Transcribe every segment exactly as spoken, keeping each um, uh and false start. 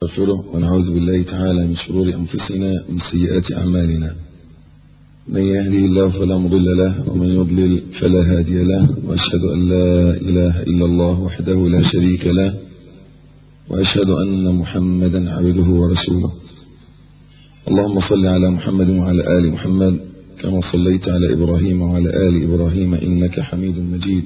نستغفره ونعوذ بالله تعالى من شرور أنفسنا ومن سيئات أعمالنا. من يهده الله فلا مضل له ومن يضلل فلا هادي له، وأشهد أن لا إله إلا الله وحده لا شريك له، وأشهد أن محمدا عبده ورسوله. اللهم صل على محمد وعلى آل محمد كما صليت على إبراهيم وعلى آل إبراهيم إنك حميد مجيد.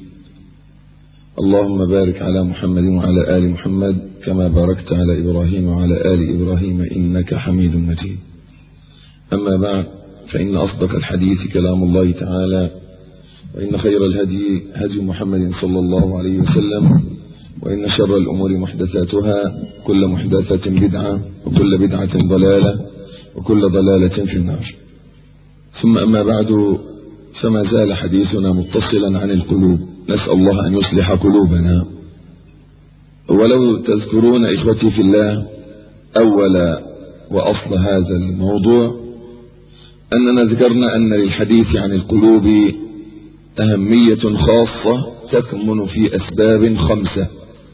اللهم بارك على محمد وعلى آل محمد كما باركت على إبراهيم وعلى آل إبراهيم إنك حميد مجيد. أما بعد، فإن أصدق الحديث كلام الله تعالى، وإن خير الهدي هدي محمد صلى الله عليه وسلم، وإن شر الأمور محدثاتها، كل محدثة بدعة، وكل بدعة ضلالة، وكل ضلالة في النار. ثم أما بعد، فما زال حديثنا متصلا عن القلوب، نسأل الله أن يصلح قلوبنا. ولو تذكرون إخوتي في الله أول وأصل هذا الموضوع أننا ذكرنا أن للحديث عن القلوب أهمية خاصة تكمن في أسباب خمسة،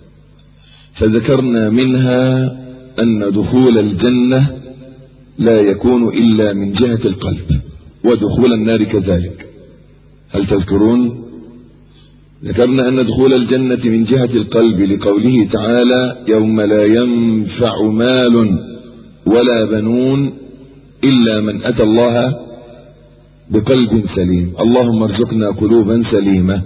فذكرنا منها أن دخول الجنة لا يكون إلا من جهة القلب، ودخول النار كذلك. هل تذكرون؟ ذكرنا أن دخول الجنة من جهة القلب لقوله تعالى: يوم لا ينفع مال ولا بنون إلا من أتى الله بقلب سليم. اللهم ارزقنا قلوبا سليمة.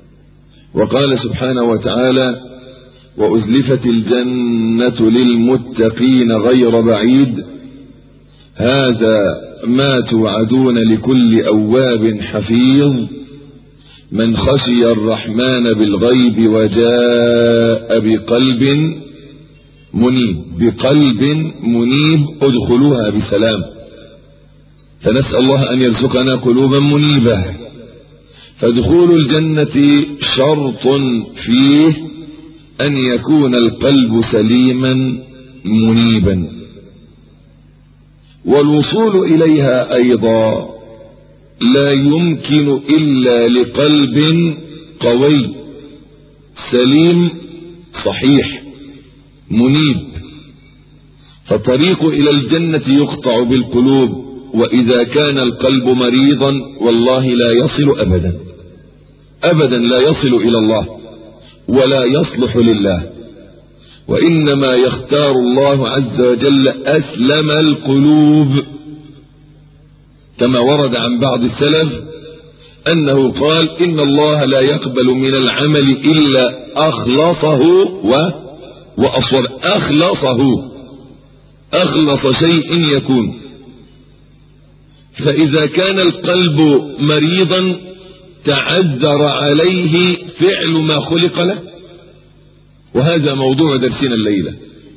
وقال سبحانه وتعالى: وأزلفت الجنة للمتقين غير بعيد هذا ما توعدون لكل أواب حفيظ من خشي الرحمن بالغيب وجاء بقلب منيب. بقلب منيب ادخلوها بسلام. فنسأل الله أن يرزقنا قلوبا منيبة. فدخول الجنة شرط فيه أن يكون القلب سليما منيبا، والوصول إليها أيضا لا يمكن إلا لقلب قوي سليم صحيح منيب. فالطريق إلى الجنة يقطع بالقلوب، وإذا كان القلب مريضا والله لا يصل أبدا أبدا لا يصل إلى الله ولا يصلح لله. وإنما يختار الله عز وجل أسلم القلوب، كما ورد عن بعض السلف أنه قال: إن الله لا يقبل من العمل إلا أخلصه و... وأصوب. أخلصه، أخلص شيء يكون. فإذا كان القلب مريضا تعذر عليه فعل ما خلق له. وهذا موضوع درسنا الليلة: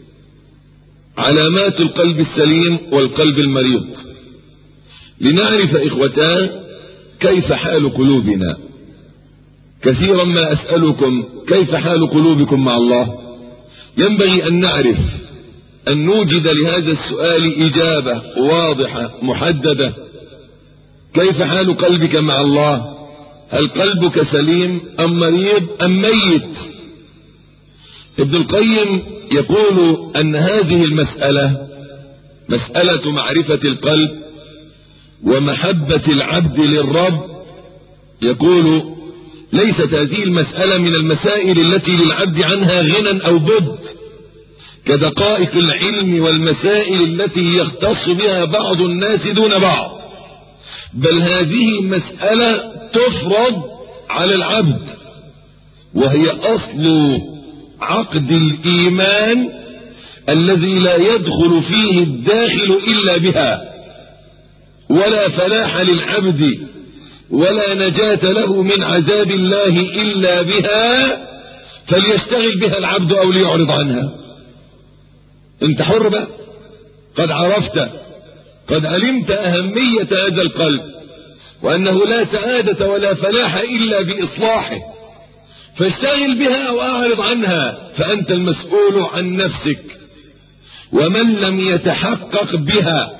علامات القلب السليم والقلب المريض. لنعرف إخوتان كيف حال قلوبنا. كثيرا ما أسألكم: كيف حال قلوبكم مع الله؟ ينبغي أن نعرف أن نوجد لهذا السؤال إجابة واضحة محددة. كيف حال قلبك مع الله؟ هل قلبك سليم أم مريض أم ميت؟ ابن القيم يقول أن هذه المسألة مسألة معرفة القلب ومحبة العبد للرب. يقول: ليست هذه المسألة من المسائل التي للعبد عنها غنى أو بد، كدقائق العلم والمسائل التي يختص بها بعض الناس دون بعض، بل هذه مسألة تفرض على العبد، وهي أصل عقد الإيمان الذي لا يدخل فيه الداخل إلا بها، ولا فلاح للعبد ولا نجاة له من عذاب الله إلا بها، فليشتغل بها العبد أو ليعرض عنها. انت حر بقى، قد عرفت، قد علمت أهمية هذا القلب، وأنه لا سعادة ولا فلاح إلا بإصلاحه، فاشتغل بها أو أعرض عنها، فأنت المسؤول عن نفسك. ومن لم يتحقق بها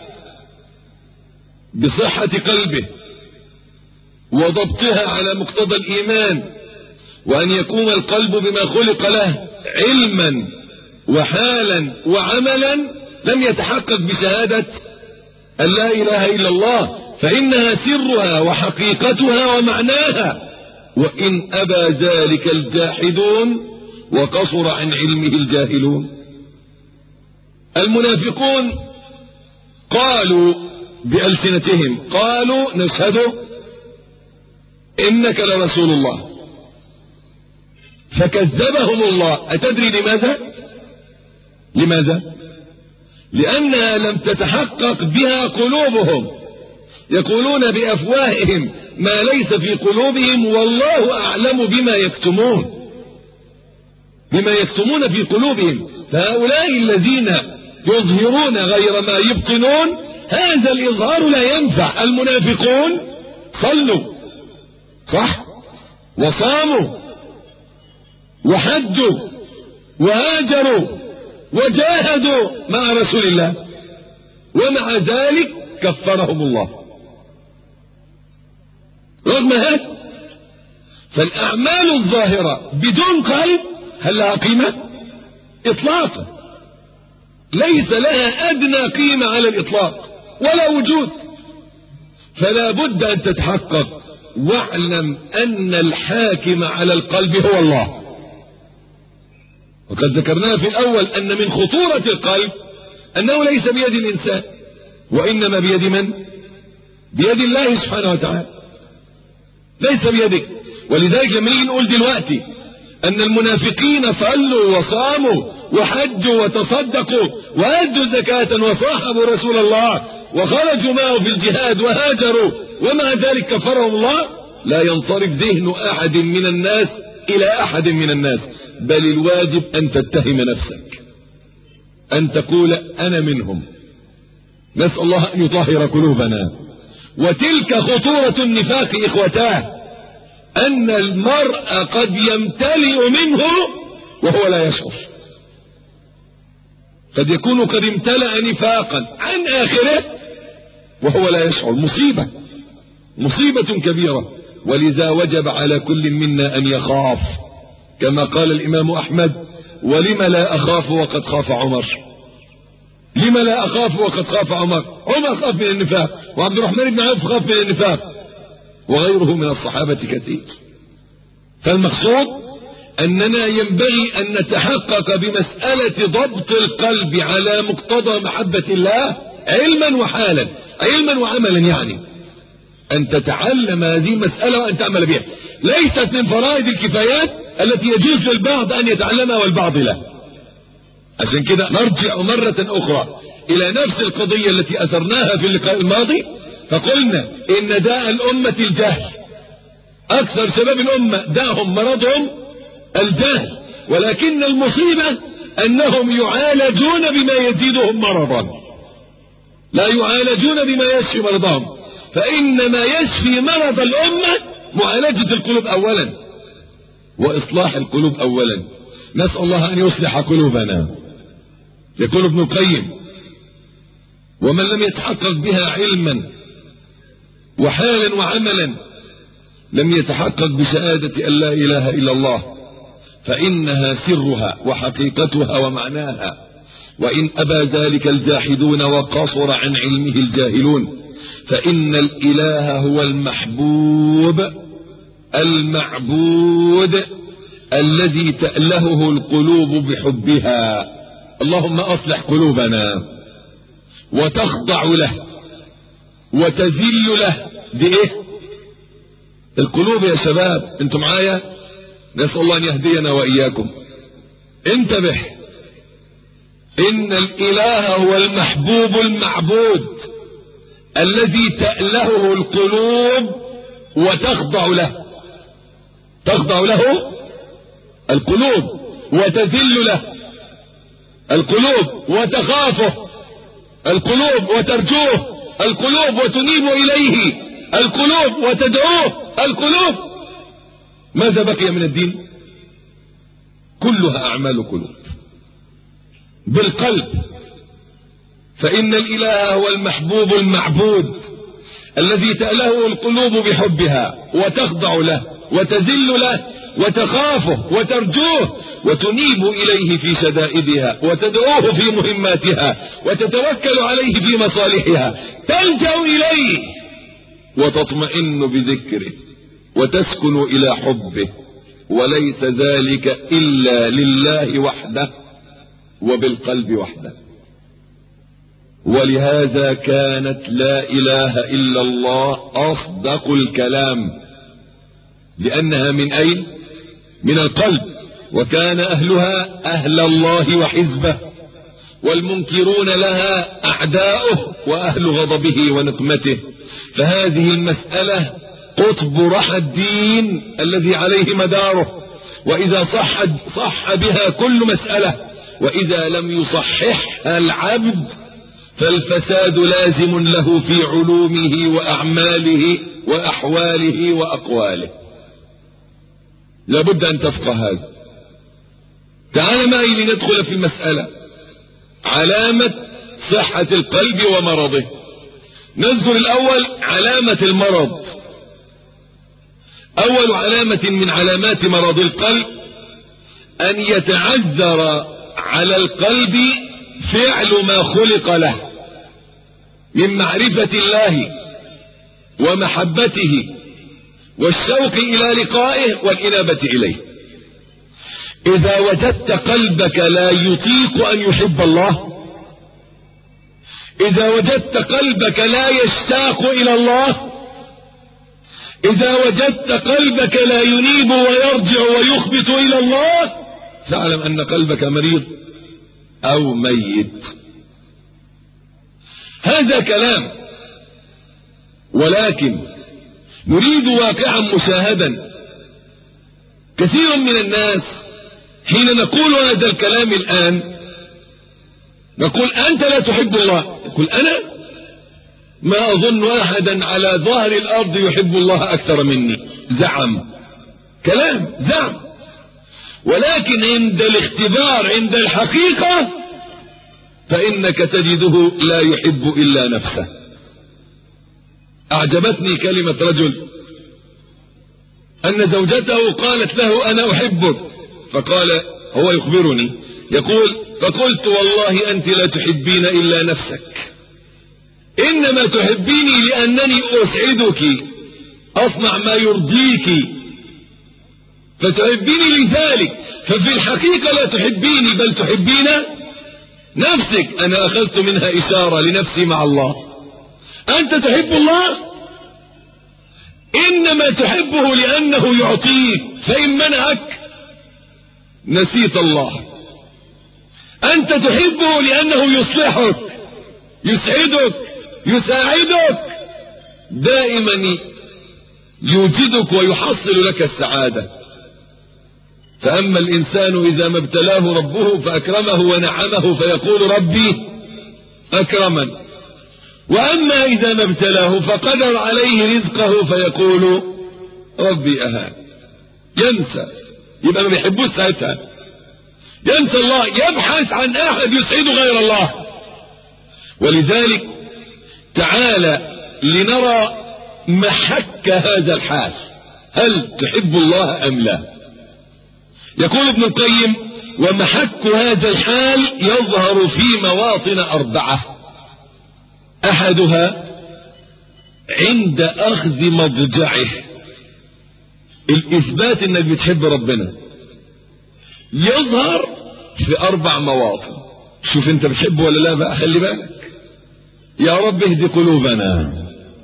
بصحة قلبه وضبطها على مقتضى الإيمان، وأن يكون القلب بما خلق له علما وحالا وعملا لم يتحقق بشهادة أن لا إله إلا الله، فإنها سرها وحقيقتها ومعناها. وإن أبى ذلك الجاحدون وقصر عن علمه الجاهلون. المنافقون قالوا بألسنتهم، قالوا نشهد إنك لرسول الله، فكذبهم الله. أتدري لماذا؟ لماذا؟ لأنها لم تتحقق بها قلوبهم. يقولون بأفواههم ما ليس في قلوبهم، والله أعلم بما يكتمون، بما يكتمون في قلوبهم. فهؤلاء الذين يظهرون غير ما يبطنون، هذا الإظهار لا ينفع. المنافقون صلوا صح وصاموا وحجوا وهاجروا وجاهدوا مع رسول الله، ومع ذلك كفرهم الله رغم هذا. فالأعمال الظاهرة بدون قلب هل لها قيمة؟ إطلاقا ليس لها أدنى قيمة على الإطلاق ولا وجود. فلا بد أن تتحقق. واعلم أن الحاكم على القلب هو الله. وقد ذكرنا في الأول أن من خطورة القلب أنه ليس بيد الإنسان، وإنما بيد من؟ بيد الله سبحانه وتعالى، ليس بيدك. ولذلك لما نيجي نقول دلوقتي أن المنافقين صلوا وصاموا وحجوا وتصدقوا وأدوا زكاة وصاحبوا رسول الله وخرجوا معه في الجهاد وهاجروا ومع ذلك كفرهم الله، لا ينصرف ذهن أحد من الناس إلى أحد من الناس، بل الواجب أن تتهم نفسك، أن تقول أنا منهم. نسأل الله أن يطهر قلوبنا. وتلك خطورة النفاق إخوتاه، أن المرء قد يمتلئ منه وهو لا يشعر. قد يكون قد امتلأ نفاقا عن آخره وهو لا يشعر. مصيبة، مصيبة كبيرة. ولذا وجب على كل منا أن يخاف، كما قال الإمام أحمد: ولم لا أخاف وقد خاف عمر. لما لا أخاف وقد خاف عمر؟ عمر خاف من النفاق، وعبد الرحمن بن عوف خاف من النفاق، وغيره من الصحابة كثير. فالمقصود أننا ينبغي أن نتحقق بمسألة ضبط القلب على مقتضى محبة الله علما وحالا، علما وعملا، يعني أن تتعلم هذه المسألة وأن تعمل بها. ليست من فرائض الكفايات التي يجوز للبعض أن يتعلمها والبعض لا. عشان كده نرجع مرة أخرى إلى نفس القضية التي أثرناها في اللقاء الماضي، فقلنا إن داء الأمة الجهل. أكثر شباب الأمة داهم مرضهم الجهل، ولكن المصيبة أنهم يعالجون بما يزيدهم مرضا، لا يعالجون بما يشفي مرضهم. فإنما يشفي مرض الأمة معالجة القلوب أولا وإصلاح القلوب أولا. نسأل الله أن يصلح قلوبنا. يقول ابن القيم: ومن لم يتحقق بها علما وحالا وعملا لم يتحقق بشهادة أن لا إله إلا الله، فإنها سرها وحقيقتها ومعناها. وإن أبى ذلك الجاحدون وقصر عن علمه الجاهلون، فإن الإله هو المحبوب المعبود الذي تألهه القلوب بحبها. اللهم أصلح قلوبنا وتخضع له وتذل له. بإيه؟ القلوب يا شباب، انتم معايا؟ نسأل الله أن يهدينا وإياكم. انتبه، إن الإله هو المحبوب المعبود الذي تألهه القلوب وتخضع له. تخضع له القلوب وتذل له القلوب، وتخافه القلوب وترجوه القلوب، وتنيب إليه القلوب وتدعوه القلوب. ماذا بقي من الدين؟ كلها أعمال قلوب بالقلب. فإن الإله هو المحبوب المعبود الذي تألهه القلوب بحبها وتخضع له وتذل له وتخافه وترجوه وتنيب إليه في شدائدها وتدعوه في مهماتها وتتوكل عليه في مصالحها، تلجأ إليه وتطمئن بذكره وتسكن إلى حبه، وليس ذلك إلا لله وحده وبالقلب وحده. ولهذا كانت لا إله إلا الله أصدق الكلام، لأنها من أين؟ من القلب، وكان أهلها أهل الله وحزبه، والمنكرون لها أعداؤه وأهل غضبه ونقمته. فهذه المسألة قطب رحى الدين الذي عليه مداره، وإذا صح, صح بها كل مسألة، وإذا لم يصححها العبد فالفساد لازم له في علومه وأعماله وأحواله وأقواله. لابد أن تفقه هذا. تعال معي لندخل في المسألة، علامة صحة القلب ومرضه. نذكر الأول علامة المرض. أول علامة من علامات مرض القلب أن يتعذر على القلب فعل ما خلق له من معرفة الله ومحبته والشوق إلى لقائه والإنابة إليه. إذا وجدت قلبك لا يطيق أن يحب الله، إذا وجدت قلبك لا يشتاق إلى الله، إذا وجدت قلبك لا ينيب ويرجع ويخبط إلى الله، فاعلم أن قلبك مريض أو ميت. هذا كلام، ولكن نريد واقعا مشاهدا. كثير من الناس حين نقول هذا الكلام الآن نقول أنت لا تحب الله، يقول أنا ما أظن أحدا على ظهر الأرض يحب الله أكثر مني. زعم، كلام زعم، ولكن عند الاختبار عند الحقيقة فإنك تجده لا يحب إلا نفسه. أعجبتني كلمة رجل أن زوجته قالت له أنا أحبك، فقال هو يخبرني يقول فقلت والله أنت لا تحبين إلا نفسك، إنما تحبيني لأنني أسعدك أصنع ما يرضيك فتحبيني لذلك، ففي الحقيقة لا تحبيني بل تحبين نفسك. أنا أخذت منها إشارة لنفسي مع الله. أنت تحب الله إنما تحبه لأنه يعطيك، فإن منعك نسيت الله. أنت تحبه لأنه يصلحك يسعدك يساعدك، دائما يوجدك ويحصل لك السعادة. فأما الإنسان إذا ما ابتلاه ربه فأكرمه ونعمه فيقول ربي أكرمن، وأما إذا ما ابتلاه فقدر عليه رزقه فيقول ربي أهان. ينسى، يبقى ما بيحبوش ساعتها، ينسى الله، يبحث عن أحد يسعد غير الله. ولذلك تعالى لنرى محك هذا الحال، هل تحب الله أم لا؟ يقول ابن القيم ومحك هذا الحال يظهر في مواطن أربعة. أحدها عند أخذ مضجعه، الإثبات أنك بتحب ربنا يظهر في أربع مواطن. شوف أنت بتحبه ولا لا بقى، خلي بالك. يا رب اهدي قلوبنا.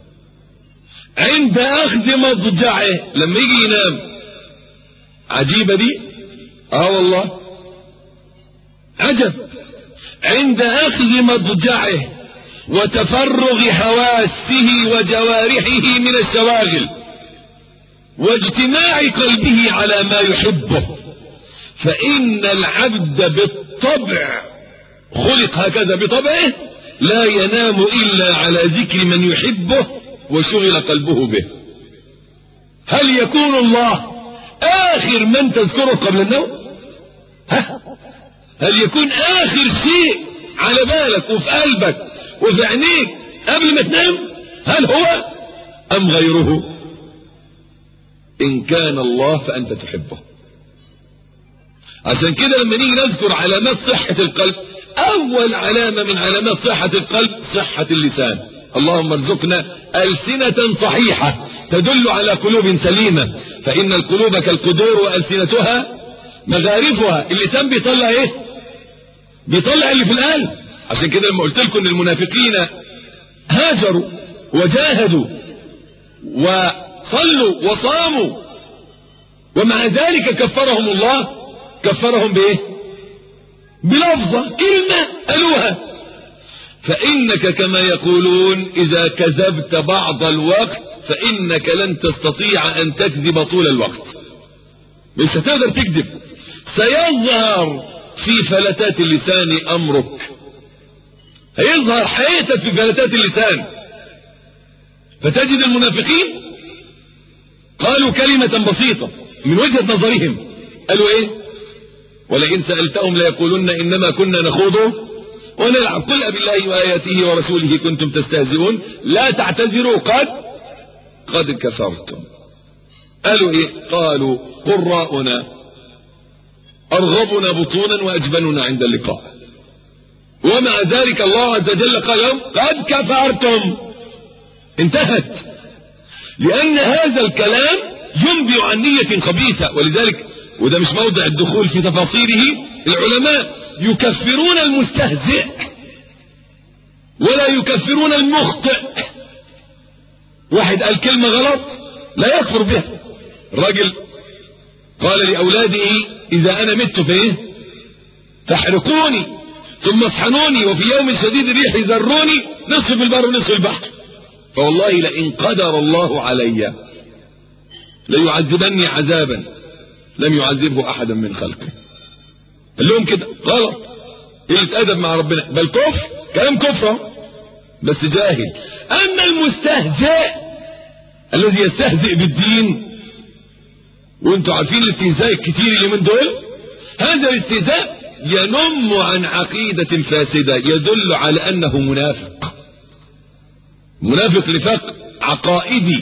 عند أخذ مضجعه، لما يجي ينام، عجيبة دي، اه والله عجب. عند أخذ مضجعه وتفرغ حواسه وجوارحه من الشواغل واجتماع قلبه على ما يحبه، فإن العبد بالطبع خلق هكذا بطبعه لا ينام إلا على ذكر من يحبه وشغل قلبه به. هل يكون الله آخر من تذكره قبل النوم؟ ها؟ هل يكون آخر شيء على بالك وفي قلبك وفي عينيك قبل ما تنام؟ هل هو أم غيره؟ إن كان الله فأنت تحبه. عشان كده لما نيجي نذكر علامات صحة القلب، أول علامة من علامات صحة القلب صحة اللسان. اللهم ارزقنا ألسنة صحيحة تدل على قلوب سليمة، فإن القلوب كالقدور وألسنتها مغارفها. اللسان بيطلع ايه؟ بيطلع اللي في القلب. عشان كده لما قلت لكم ان المنافقين هاجروا وجاهدوا وصلوا وصاموا ومع ذلك كفرهم الله، كفرهم بايه؟ بلفظة كلمة قالوها. فإنك كما يقولون إذا كذبت بعض الوقت فإنك لن تستطيع أن تكذب طول الوقت. مش هتقدر تكذب. سيظهر في فلتات اللسان أمرك، هيظهر حياتك في فلتات اللسان. فتجد المنافقين قالوا كلمة بسيطة من وجهة نظرهم، قالوا ايه؟ ولئن سألتهم ليقولن إنما كنا نخوض ونلعب. قل بالله وآياته ورسوله كنتم تستهزئون لا تعتذروا قد قد كفرتم. قالوا ايه؟ قالوا قراؤنا أرغبنا بطونا وأجبننا عند اللقاء. ومع ذلك الله عز وجل قال لهم قد كفرتم. انتهت. لأن هذا الكلام ينبئ عن نية خبيثة. ولذلك وده مش موضع الدخول في تفاصيله، العلماء يكفرون المستهزئ ولا يكفرون المخطئ. واحد قال كلمة غلط لا يكفر بها. الراجل قال لأولاده إذا أنا مت فإيه تحرقوني ثم اصحنوني وفي يوم شديد الريح يذروني نصف البر ونصف البحر، فوالله لئن قدر الله علي ليعذبني عذابا لم يعذبه أحدا من خلقه. قال لهم كده غلط، قلة أدب مع ربنا، بل كفر، كلام كفر بس جاهل. أما المستهزئ الذي يستهزئ بالدين، وانتوا عارفين الاستهزاء الكتير اللي من دول، هذا الاستهزاء ينم عن عقيدة فاسدة يدل على أنه منافق. منافق نفاق عقائدي،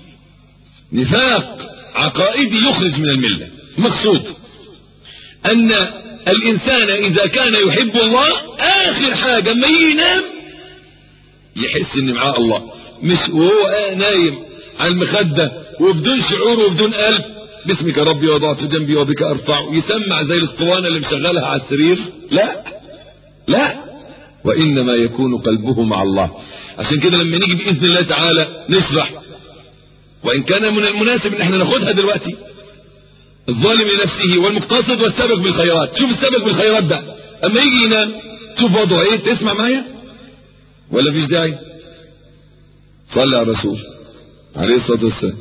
نفاق عقائدي يخرج من الملة. مقصود أن الإنسان إذا كان يحب الله آخر حاجة ما ينام يحس إن معاه الله، مش وهو نايم على المخدة وبدون شعور وبدون قلب باسمك ربي وضعت جنبي وبك أرفع يسمع زي الاسطوانة اللي مشغلها على السرير. لا لا، وإنما يكون قلبه مع الله. عشان كده لما نيجي بإذن الله تعالى نشرح، وإن كان من المناسب إن احنا ناخدها دلوقتي، الظالم لنفسه والمقتصد والسابق بالخيرات. شوف السابق بالخيرات ده أما يجي ينام شوف وضعه ايه. تسمع معايا ولا فيش داعي؟ صلى على الرسول عليه الصلاة والسلام.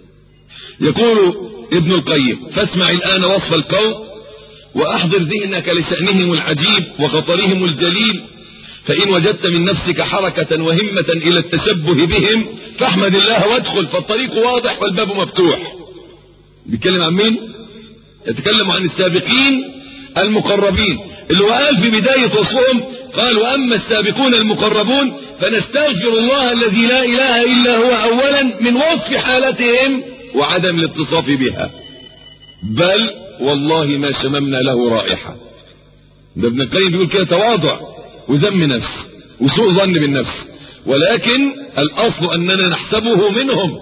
يقول ابن القيم فاسمع الآن وصف القوم وأحضر ذهنك لشأنهم العجيب وخطرهم الجليل، فإن وجدت من نفسك حركة وهمة إلى التشبه بهم فاحمد الله وادخل، فالطريق واضح والباب مفتوح. بيتكلم عن مين؟ يتكلم عن السابقين المقربين اللي هو قال في بداية وصفهم قال وأما السابقون المقربون فنستغفر الله الذي لا إله إلا هو أولا من وصف حالتهم وعدم الاتصاف بها، بل والله ما شممنا له رائحة. ده ابن القيم بيقول كده تواضع وذم نفس وسوء ظن بالنفس، ولكن الأصل أننا نحسبه منهم،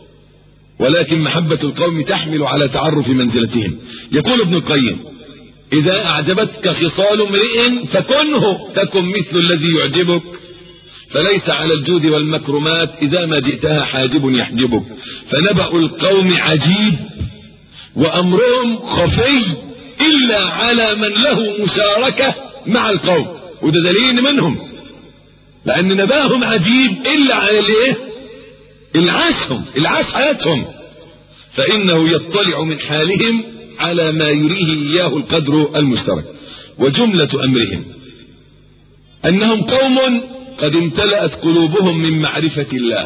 ولكن محبة القوم تحمل على تعرف منزلتهم. يقول ابن القيم إذا أعجبتك خصال امرئ فكنه تكن مثل الذي يعجبك، فليس على الجود والمكرمات إذا ما جئتها حاجب يحجبك، فنبأ القوم عجيب وأمرهم خفي إلا على من له مشاركة مع القوم. وده دليل منهم، لأن نبأهم عجيب إلا على الايه العاشهم العاش حياتهم، فإنه يطلع من حالهم على ما يريه إياه القدر المشترك. وجملة أمرهم أنهم قوم قد امتلأت قلوبهم من معرفة الله.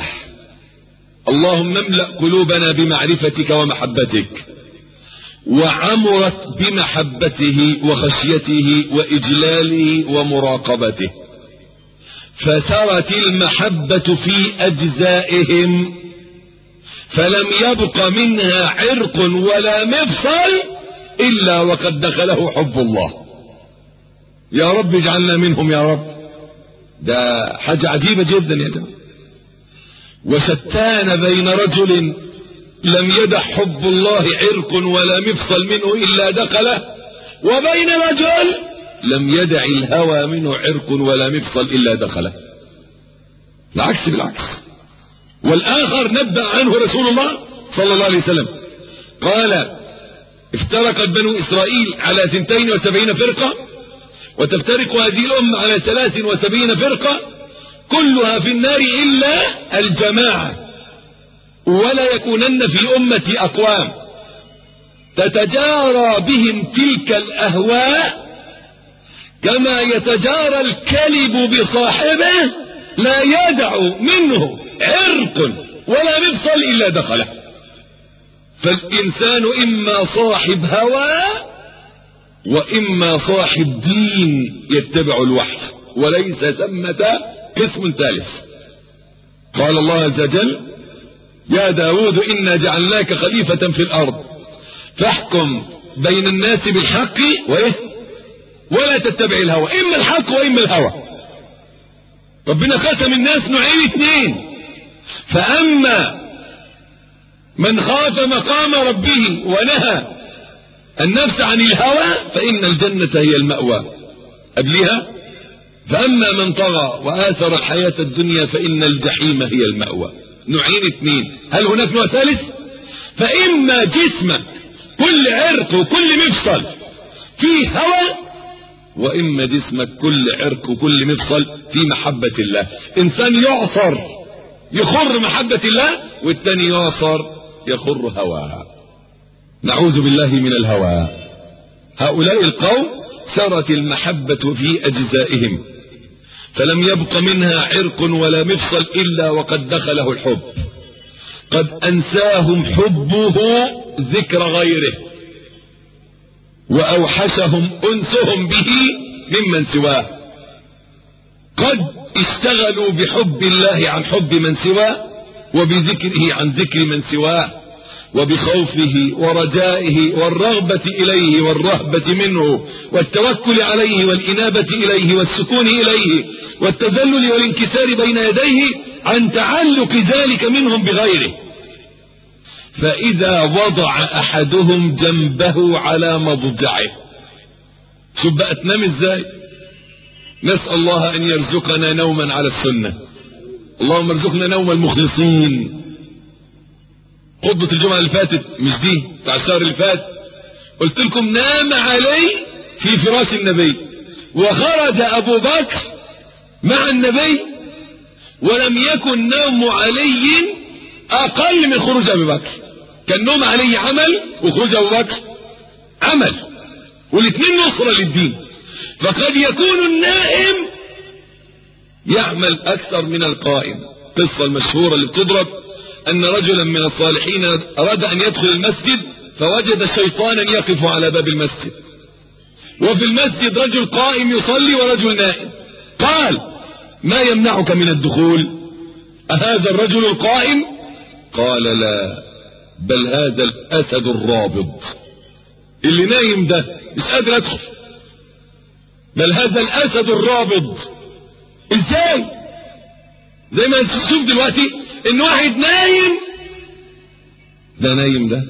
اللهم املأ قلوبنا بمعرفتك ومحبتك، وعمرت بمحبته وخشيته وإجلاله ومراقبته، فسرت المحبة في أجزائهم فلم يبق منها عرق ولا مفصل إلا وقد دخله حب الله. يا رب اجعلنا منهم يا رب. ده حاجة عجيبة جدا يا جماعة. وشتان بين رجل لم يدع حب الله عرق ولا مفصل منه إلا دخله، وبين رجل لم يدع الهوى منه عرق ولا مفصل إلا دخله. العكس بالعكس. والآخر نبأ عنه رسول الله صلى الله عليه وسلم قال: افترقت بنو إسرائيل على اثنتين وسبعين فرقة، وتفترق هذه الأمة على ثلاث وسبعين فرقة، كلها في النار إلا الجماعة، ولا يكونن في أمتي أقوام تتجارى بهم تلك الأهواء كما يتجارى الكلب بصاحبه، لا يدع منه عرق ولا مفصل إلا دخله. فالإنسان إما صاحب هوى وإما صاحب دين يتبع الوحي، وليس ثمة قسم ثالث. قال الله عز وجل: يا داود إنا جعلناك خليفة في الأرض فاحكم بين الناس بالحق ولا تتبع الهوى. إما الحق وإما الهوى. ربنا قسم الناس نوعين اثنين: فأما من خاف مقام ربه ونهى النفس عن الهوى فإن الجنة هي المأوى. قبلها: فأما من طغى وآثر الحياة الدنيا فإن الجحيم هي المأوى. نوعين اثنين. هل هناك نوع ثالث؟ فإما جسمك كل عرق وكل مفصل فيه هوى، وإما جسمك كل عرق وكل مفصل في محبة الله. إنسان يعصر يخر محبة الله، والتاني يعصر يخر هوى. نعوذ بالله من الهوى. هؤلاء القوم سرت المحبة في أجزائهم، فلم يبق منها عرق ولا مفصل إلا وقد دخله الحب. قد أنساهم حبه ذكر غيره، وأوحشهم أنسهم به ممن سواه. قد اشتغلوا بحب الله عن حب من سواه، وبذكره عن ذكر من سواه، وبخوفه ورجائه والرغبة إليه والرهبة منه والتوكل عليه والإنابة إليه والسكون إليه والتذلل والانكسار بين يديه عن تعلق ذلك منهم بغيره. فإذا وضع أحدهم جنبه على مضجعه، شوف بقى تنام ازاي. نسأل الله أن يرزقنا نوما على السنة. اللهم ارزقنا نوم المخلصين. خطبة الجمعة اللي فاتت، مش دي، بتاع الشهر اللي فات، قلت لكم نام علي في فراش النبي، وخرج أبو بكر مع النبي، ولم يكن نوم علي أقل من خروج أبو بكر. كان نوم علي عمل وخروج أبو بكر عمل، والاثنين نصرة للدين. فقد يكون النائم يعمل أكثر من القائم. قصة المشهورة اللي بتضرب أن رجلا من الصالحين أراد أن يدخل المسجد، فوجد شيطانا يقف على باب المسجد، وفي المسجد رجل قائم يصلي ورجل نائم. قال: ما يمنعك من الدخول؟ أهذا الرجل القائم؟ قال: لا، بل هذا الأسد الرابض اللي نايم ده مش قادر أدخل. بل هذا الأسد الرابض. إزاي؟ زي ما تشوف دلوقتي إن واحد نايم، ده نايم ده.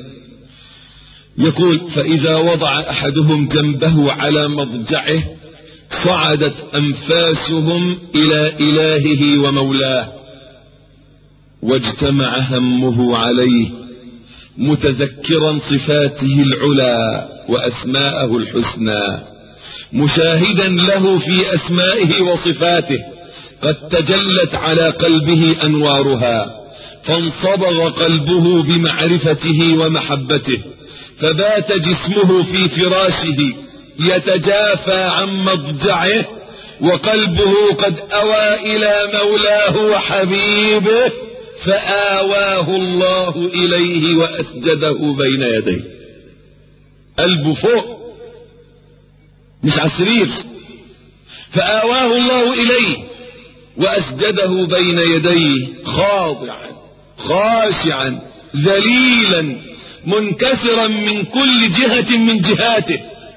يقول: فإذا وضع أحدهم جنبه على مضجعه صعدت أنفاسهم إلى إلهه ومولاه، واجتمع همه عليه، متذكرا صفاته العلى وأسماءه الحسنى، مشاهدا له في أسمائه وصفاته، قد تجلت على قلبه أنوارها، فانصبغ قلبه بمعرفته ومحبته، فبات جسمه في فراشه يتجافى عن مضجعه، وقلبه قد أوى إلى مولاه وحبيبه، فآواه الله إليه وأسجده بين يديه. قلبه فوق مش على السرير، فآواه الله إليه وأسجده بين يديه خاضعا خاشعا ذليلا منكسرا من كل جهة من جهاته،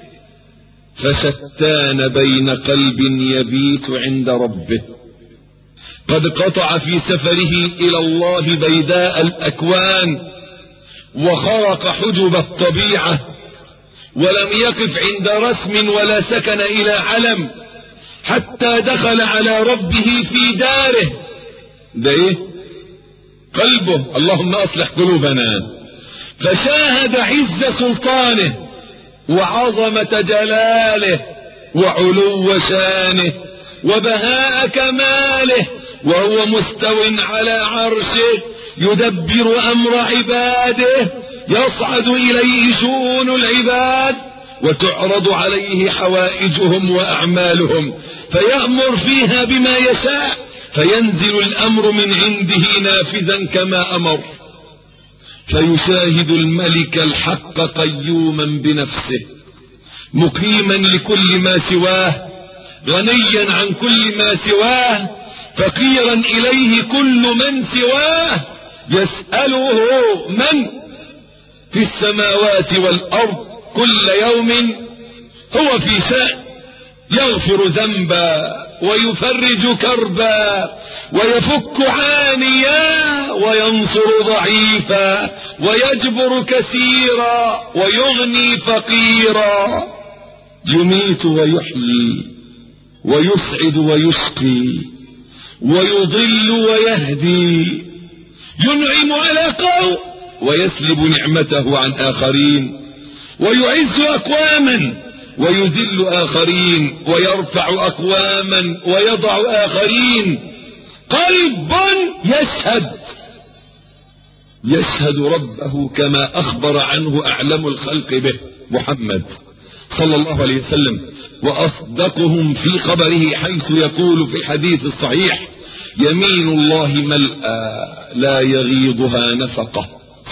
فشتان بين قلب يبيت عند ربه قد قطع في سفره إلى الله بيداء الأكوان وخرق حجب الطبيعة، ولم يقف عند رسم ولا سكن إلى علم، حتى دخل على ربه في داره. ده ايه؟ قلبه. اللهم أصلح قلوبنا. فشاهد عز سلطانه وعظمة جلاله وعلو شانه وبهاء كماله، وهو مستو على عرشه يدبر أمر عباده، يصعد إليه شؤون العباد وتعرض عليه حوائجهم وأعمالهم، فيأمر فيها بما يشاء، فينزل الأمر من عنده نافذا كما أمر، فيشاهد الملك الحق قيوما بنفسه مقيما لكل ما سواه، غنيا عن كل ما سواه، فقيرا إليه كل من سواه، يسأله من في السماوات والأرض كل يوم هو في شأن، يغفر ذنبا ويفرج كربا ويفك عانيا وينصر ضعيفا ويجبر كثيرا ويغني فقيرا، يميت ويحيي ويسعد ويشقي ويضل ويهدي، ينعم على قوم ويسلب نعمته عن آخرين، ويعز أقواما ويذل آخرين، ويرفع أقواما ويضع آخرين. قلب يشهد يشهد ربه كما أخبر عنه أعلم الخلق به محمد صلى الله عليه وسلم، وأصدقهم في خبره، حيث يقول في الحديث الصحيح: يمين الله ملأى لا يغيضها نفقة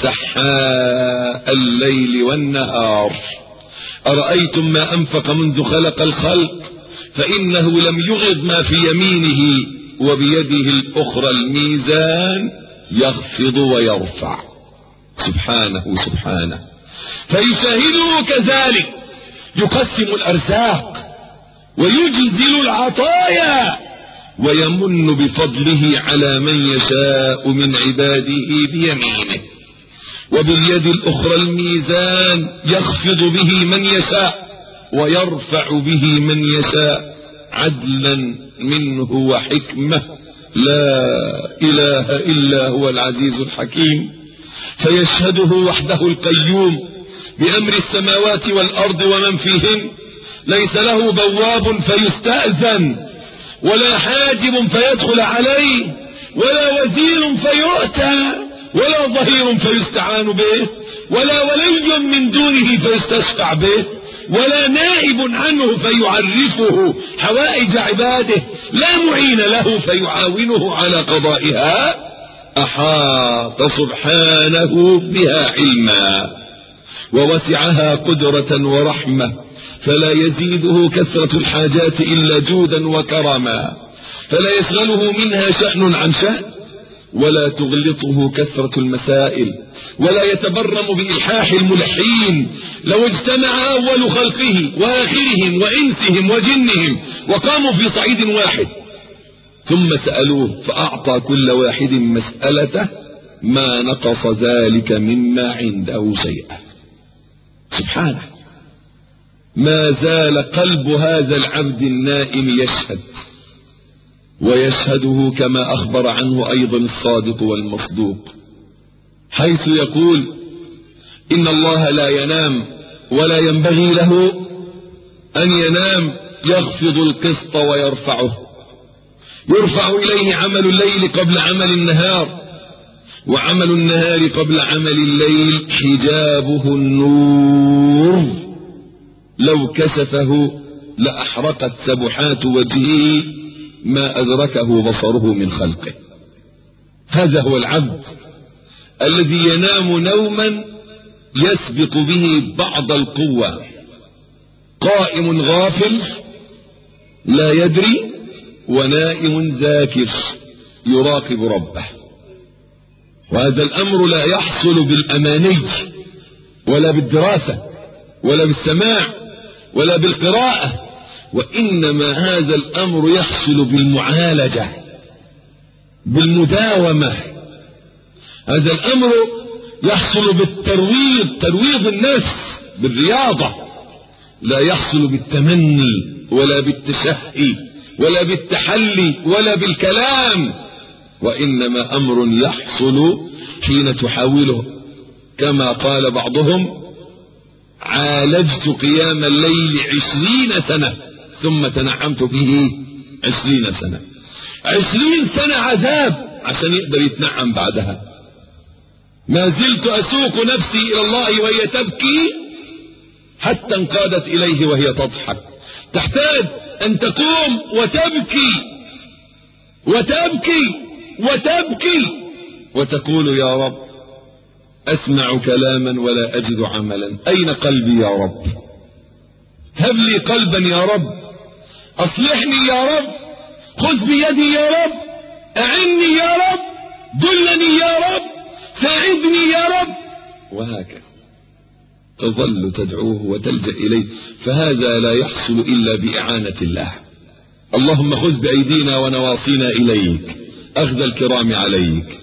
سحاء الليل والنهار، أرأيتم ما أنفق منذ خلق الخلق فإنه لم يغض ما في يمينه، وبيده الأخرى الميزان يخفض ويرفع. سبحانه سبحانه. فيشاهده كذلك، يقسم الأرزاق ويجزل العطايا ويمن بفضله على من يشاء من عباده بيمينه، وباليد الأخرى الميزان يخفض به من يشاء ويرفع به من يشاء، عدلا منه وحكمة، لا إله إلا هو العزيز الحكيم. فيشهده وحده القيوم بأمر السماوات والأرض ومن فيهن، ليس له بواب فيستأذن، ولا حاجب فيدخل عليه، ولا وزير فيؤتى، ولا ظهير فيستعان به، ولا ولي من دونه فيستشفع به، ولا نائب عنه فيعرفه حوائج عباده، لا معين له فيعاونه على قضائها، أحاط سبحانه بها علما ووسعها قدرة ورحمة، فلا يزيده كثرة الحاجات إلا جودا وكرما، فلا يشغله منها شأن عن شأن، ولا تغلطه كثرة المسائل، ولا يتبرم بإلحاح الملحين. لو اجتمع أول خلقه وآخرهم وإنسهم وجنهم وقاموا في صعيد واحد ثم سألوه فأعطى كل واحد مسألته، ما نقص ذلك مما عنده شيئا. سبحانه. ما زال قلب هذا العبد النائم يشهد، ويشهده كما أخبر عنه أيضا الصادق والمصدوق، حيث يقول: إن الله لا ينام ولا ينبغي له أن ينام، يخفض القسط ويرفعه، يرفع إليه عمل الليل قبل عمل النهار، وعمل النهار قبل عمل الليل حجابه النور، لو كشفه لأحرقت سبحات وجهه ما أدركه بصره من خلقه. هذا هو العبد الذي ينام نوما يسبق به بعض القوة، قائم غافل لا يدري، ونائم ذاكر يراقب ربه. وهذا الأمر لا يحصل بالأماني ولا بالدراسة ولا بالسماع ولا بالقراءة، وإنما هذا الأمر يحصل بالمعالجة بالمداومة. هذا الأمر يحصل بالترويض، ترويض النفس بالرياضة، لا يحصل بالتمني ولا بالتشهي ولا بالتحلي ولا بالكلام، وإنما أمر يحصل حين تحاوله. كما قال بعضهم: عالجت قيام الليل عشرين سنة ثم تنعمت به عشرين سنة. عشرين سنة عذاب عشان يقدر يتنعم بعدها. ما زلت أسوق نفسي إلى الله وهي تبكي حتى انقادت إليه وهي تضحك. تحتاج أن تقوم وتبكي وتبكي وتبكي وتقول: يا رب أسمع كلاما ولا أجد عملا، أين قلبي يا رب؟ هب لي قلبا يا رب، أصلحني يا رب، خذ بيدي يا رب، أعني يا رب، دلني يا رب، ساعدني يا رب، وهكذا تظل تدعوه وتلجأ إليه. فهذا لا يحصل إلا بإعانة الله. اللهم خذ بأيدينا ونواصينا إليك أخذ الكرام عليك.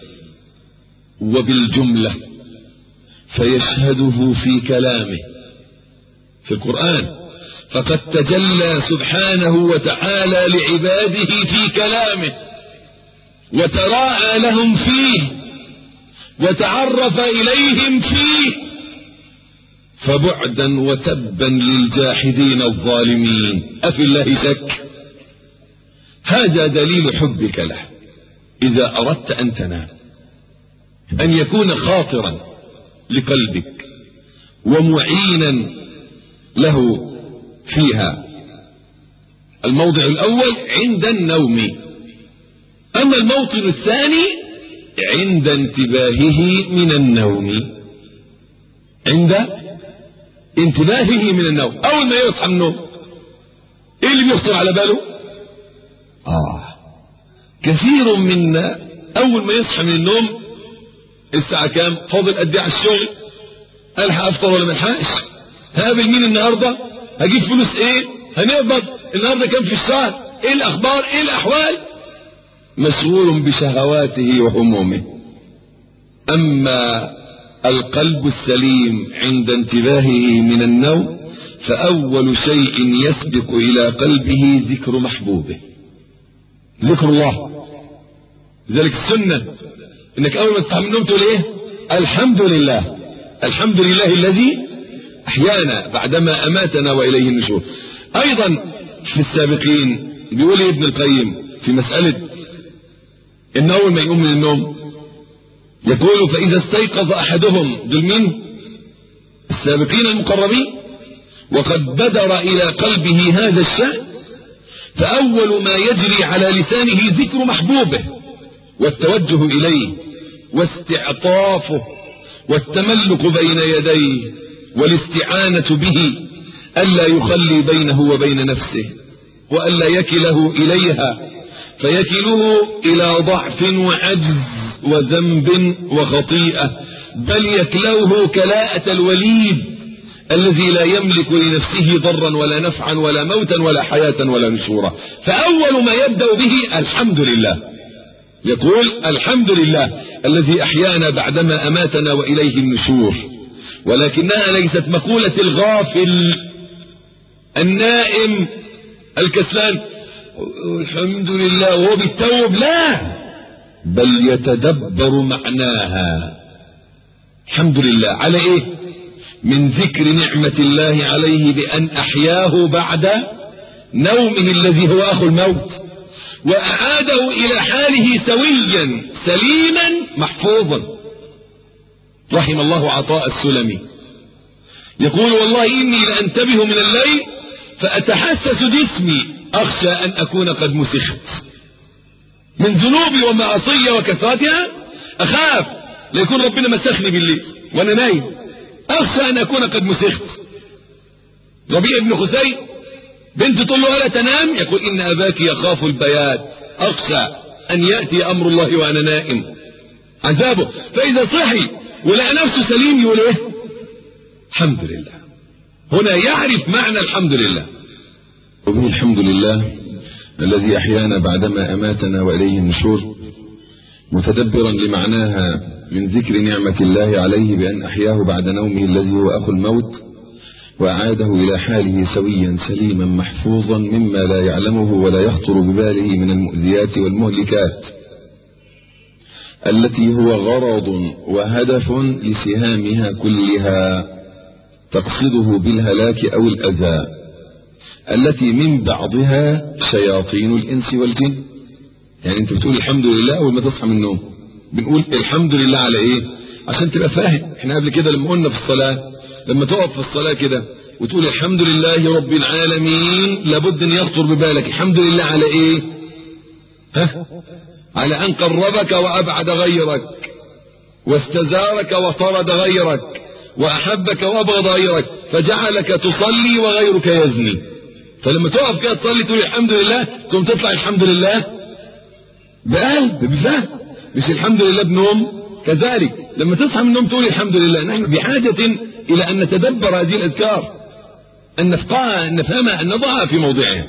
وبالجملة فيشهده في كلامه في القرآن، فقد تجلى سبحانه وتعالى لعباده في كلامه وتراءى لهم فيه وتعرف إليهم فيه، فبعدا وتبا للجاحدين الظالمين. أفي الله شك؟ هذا دليل حبك له إذا أردت أن تنام، أن يكون خاطرا لقلبك ومعينا له فيها. الموضع الأول عند النوم، أما الموطن الثاني عند انتباهه من النوم. عند انتباهه من النوم، أول ما يصحى من النوم إيه اللي بيخطر على باله؟ آه كثير منا أول ما يصحى من النوم الساعة كام؟ فاضل قد ايه على الشغل؟ ألحق أفطر ولا ما ألحقش؟ هقابل مين النهارده؟ هجيب فلوس إيه؟ هنقبض النهارده كام في الشهر؟ إيه الأخبار؟ إيه الأحوال؟ مشغول بشهواته وهمومه. أما القلب السليم عند انتباهه من النوم فأول شيء يسبق إلى قلبه ذكر محبوبه، ذكر الله. لذلك السنة انك اول ما تصحى من النوم تقول ايه؟ الحمد لله، الحمد لله الذي احيانا بعدما اماتنا واليه النشور. ايضا في السابقين بيقول ابن القيم في مسألة ان اول ما يقوم من النوم يقول: فاذا استيقظ احدهم، دول مين؟ السابقين المقربين، وقد بدر الى قلبه هذا الشأن، فاول ما يجري على لسانه ذكر محبوبه والتوجه إليه واستعطافه والتملك بين يديه والاستعانة به، ألا يخلي بينه وبين نفسه وألا يكله إليها فيكله إلى ضعف وعجز وذنب وخطيئة، بل يكلوه كلاءة الوليد الذي لا يملك لنفسه ضرا ولا نفعا ولا موتا ولا حياة ولا نشورا. فأول ما يبدأ به الحمد لله، يقول: الحمد لله الذي أحيانا بعدما أماتنا وإليه النشور. ولكنها ليست مقولة الغافل النائم الكسلان الحمد لله وهو بالتوب، لا، بل يتدبر معناها. الحمد لله على إيه؟ من ذكر نعمة الله عليه بأن أحياه بعد نومه الذي هو أخو الموت، وأعاده إلى حاله سويا سليما محفوظا. رحم الله عطاء السلمي يقول: والله إني لأنتبه من الليل فأتحسس جسمي أخشى أن أكون قد مسخت من ذنوبي ومعصية وكثرتها، أخاف ليكون ربنا مسخني بالليل وأنا نايم، أخشى أن أكون قد مسخت. ربيع بن خثي بنت تقول له: ألا تنام؟ يقول: إن أباك يخاف البيات، أخشى أن يأتي أمر الله وأنا نائم عذابه. فإذا صحي ولقى نفسه سليم يقول ايه؟ الحمد لله. هنا يعرف معنى الحمد لله. وبه الحمد لله الذي أحيانا بعدما أماتنا وإليه النشور، متدبرا لمعناها من ذكر نعمة الله عليه بأن أحياه بعد نومه الذي هو أخو الموت، وأعاده إلى حاله سويا سليما محفوظا مما لا يعلمه ولا يخطر بباله من المؤذيات والمهلكات التي هو غرض وهدف لسهامها كلها تقصده بالهلاك أو الأذى، التي من بعضها شياطين الإنس والجن. يعني انت بتقول الحمد لله أول ما تصحى من النوم. بنقول الحمد لله على ايه؟ عشان تبقى فاهم. احنا قبل كده لما قلنا في الصلاة، لما تقف في الصلاة كده وتقول الحمد لله رب العالمين، لابد ان يخطر ببالك الحمد لله على ايه؟ ها؟ على ان قربك وابعد غيرك، واستزارك وطرد غيرك، واحبك وابغض غيرك، فجعلك تصلي وغيرك يزني. فلما تقف كده تصلي تقول الحمد لله، تقوم تطلع الحمد لله بقلب بفهم، مش الحمد لله بنوم. كذلك لما تصحى من النوم تقول الحمد لله. نحن بحاجة إلى أن نتدبر هذه الأذكار، أن نفقهها، أن نفهمها، أن نضعها في موضعها.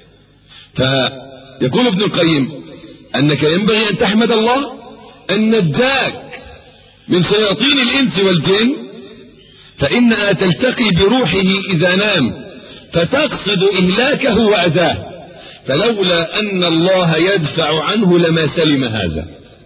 فيقول ابن القيم أنك ينبغي أن تحمد الله أن نجاك من شياطين الإنس والجن، فإنها تلتقي بروحه إذا نام فتقصد إهلاكه وأذاه، فلولا أن الله يدفع عنه لما سلم هذا.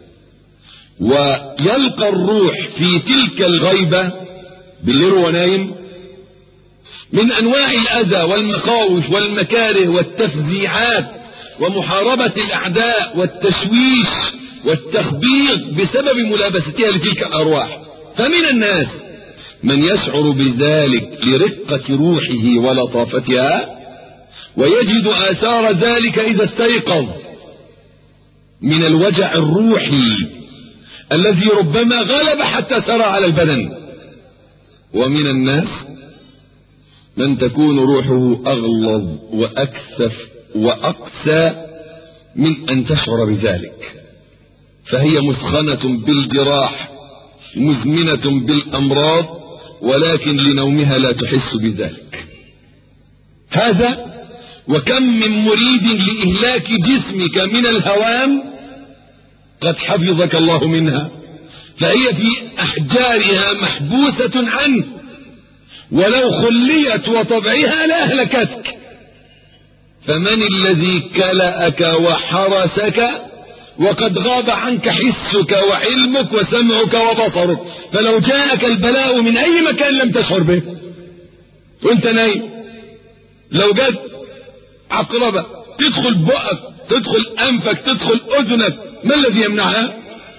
ويلقى الروح في تلك الغيبة بالليل ونايم من أنواع الأذى والمخاوف والمكاره والتفزيعات ومحاربة الأعداء والتشويش والتخبيط بسبب ملابستها لتلك الأرواح. فمن الناس من يشعر بذلك لرقة روحه ولطافتها، ويجد آثار ذلك إذا استيقظ من الوجع الروحي الذي ربما غلب حتى سرى على البدن. ومن الناس من تكون روحه أغلظ وأكثف وأقسى من أن تشعر بذلك، فهي مثخنة بالجراح مزمنة بالأمراض، ولكن لنومها لا تحس بذلك. هذا وكم من مريد لإهلاك جسمك من الهوام قد حفظك الله منها، فهي في أحجارها محبوسة عنه، ولو خليت وطبعها لأهلكتك. فمن الذي كلأك وحرسك وقد غاب عنك حسك وعلمك وسمعك وبصرك؟ فلو جاءك البلاء من أي مكان لم تشعر به وانت نايم، لو جت عقربة تدخل بؤك، تدخل أنفك، تدخل أذنك، ما الذي يمنعها؟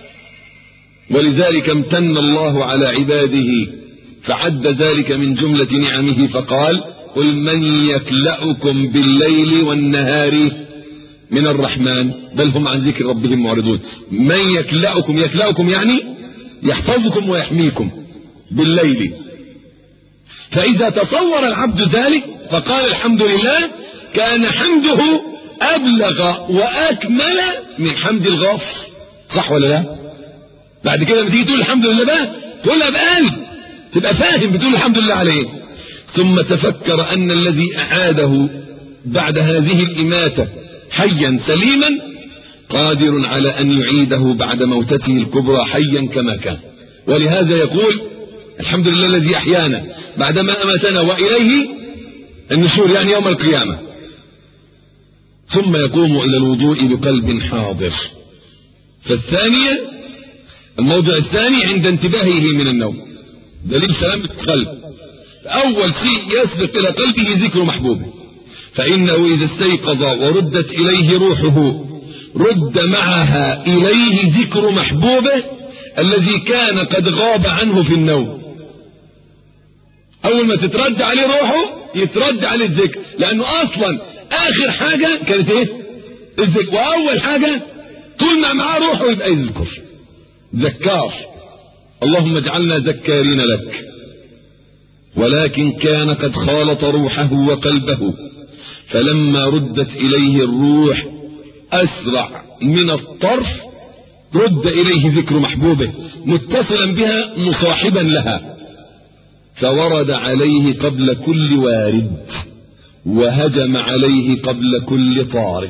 ولذلك امتن الله على عباده فعد ذلك من جملة نعمه فقال: قل من يكلأكم بالليل والنهار من الرحمن بل هم عن ذكر ربهم معرضون. من يكلأكم، يكلأكم يعني يحفظكم ويحميكم بالليل. فإذا تصور العبد ذلك فقال الحمد لله، كان حمده أبلغ وأكمل من حمد الغافل. صح ولا لا؟ بعد كده لما تيجي تقول الحمد لله بقى تقولها بقلب، تبقى فاهم بتقول الحمد لله عليه. ثم تفكر أن الذي أعاده بعد هذه الإماتة حيا سليما قادر على أن يعيده بعد موتته الكبرى حيا كما كان. ولهذا يقول الحمد لله الذي أحيانا بعدما أماتنا وإليه النشور، يعني يوم القيامة. ثم يقوم إلى الوضوء بقلب حاضر. فالثانية، الموضع الثاني عند انتباهه من النوم، دليل سلامة القلب. أول شيء يسبق إلى قلبه ذكر محبوبه، فإنه إذا استيقظ وردت إليه روحه رد معها إليه ذكر محبوبه الذي كان قد غاب عنه في النوم. أول ما تترد عليه روحه يترد عليه الذكر، لأنه أصلا آخر حاجة كانت إيه؟ الذكر. وأول حاجة طول ما معاه روحه يبقى يذكر، ذكار. اللهم اجعلنا ذكارين لك. ولكن كان قد خالط روحه وقلبه، فلما ردت إليه الروح أسرع من الطرف رد إليه ذكر محبوبه متصلا بها مصاحبا لها، فورد عليه قبل كل وارد، وهجم عليه قبل كل طارق.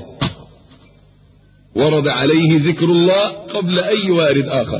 ورد عليه ذكر الله قبل أي وارد آخر،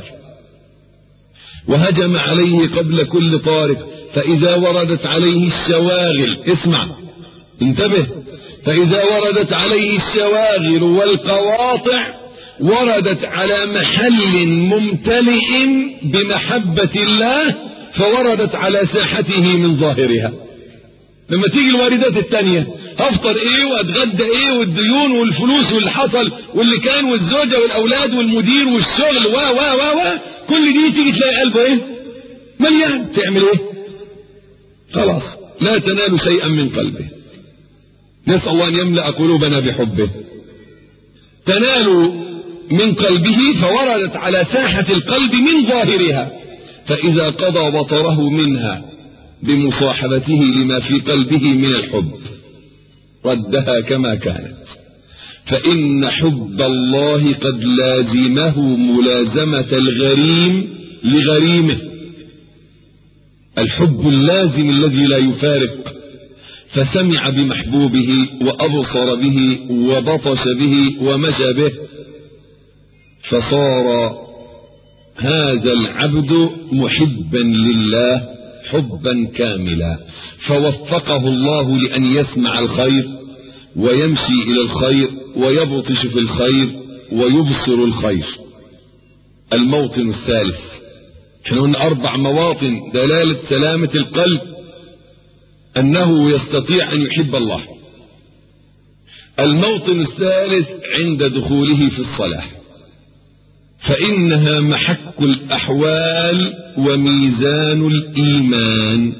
وهجم عليه قبل كل طارق. فإذا وردت عليه الشواغل، اسمع انتبه، فإذا وردت عليه الشواغل والقواطع وردت على محل ممتلئ بمحبة الله، فوردت على ساحته من ظاهرها. لما تيجي الواردات التانية، هفطر ايه واتغدى ايه والديون والفلوس واللي حصل واللي كان والزوجة والاولاد والمدير والشغل و و و و كل دي تيجي تلاقي قلبه ايه؟ مليان. تعمل ايه؟ خلاص لا تنال شيئا من قلبه. نسأل الله ان يملأ قلوبنا بحبه. تنال من قلبه، فوردت على ساحة القلب من ظاهرها، فإذا قضى بطره منها بمصاحبته لما في قلبه من الحب ردها كما كانت. فإن حب الله قد لازمه ملازمة الغريم لغريمه، الحب اللازم الذي لا يفارق. فسمع بمحبوبه وأبصر به وبطش به ومشى به، فصار هذا العبد محبا لله حبا كاملا، فوفقه الله لأن يسمع الخير ويمشي إلى الخير ويبطش في الخير ويبصر الخير. الموطن الثالث، احنا قلنا أربع مواطن دلالة سلامة القلب أنه يستطيع أن يحب الله. الموطن الثالث عند دخوله في الصلاة، فإنها محك الأحوال وميزان الإيمان.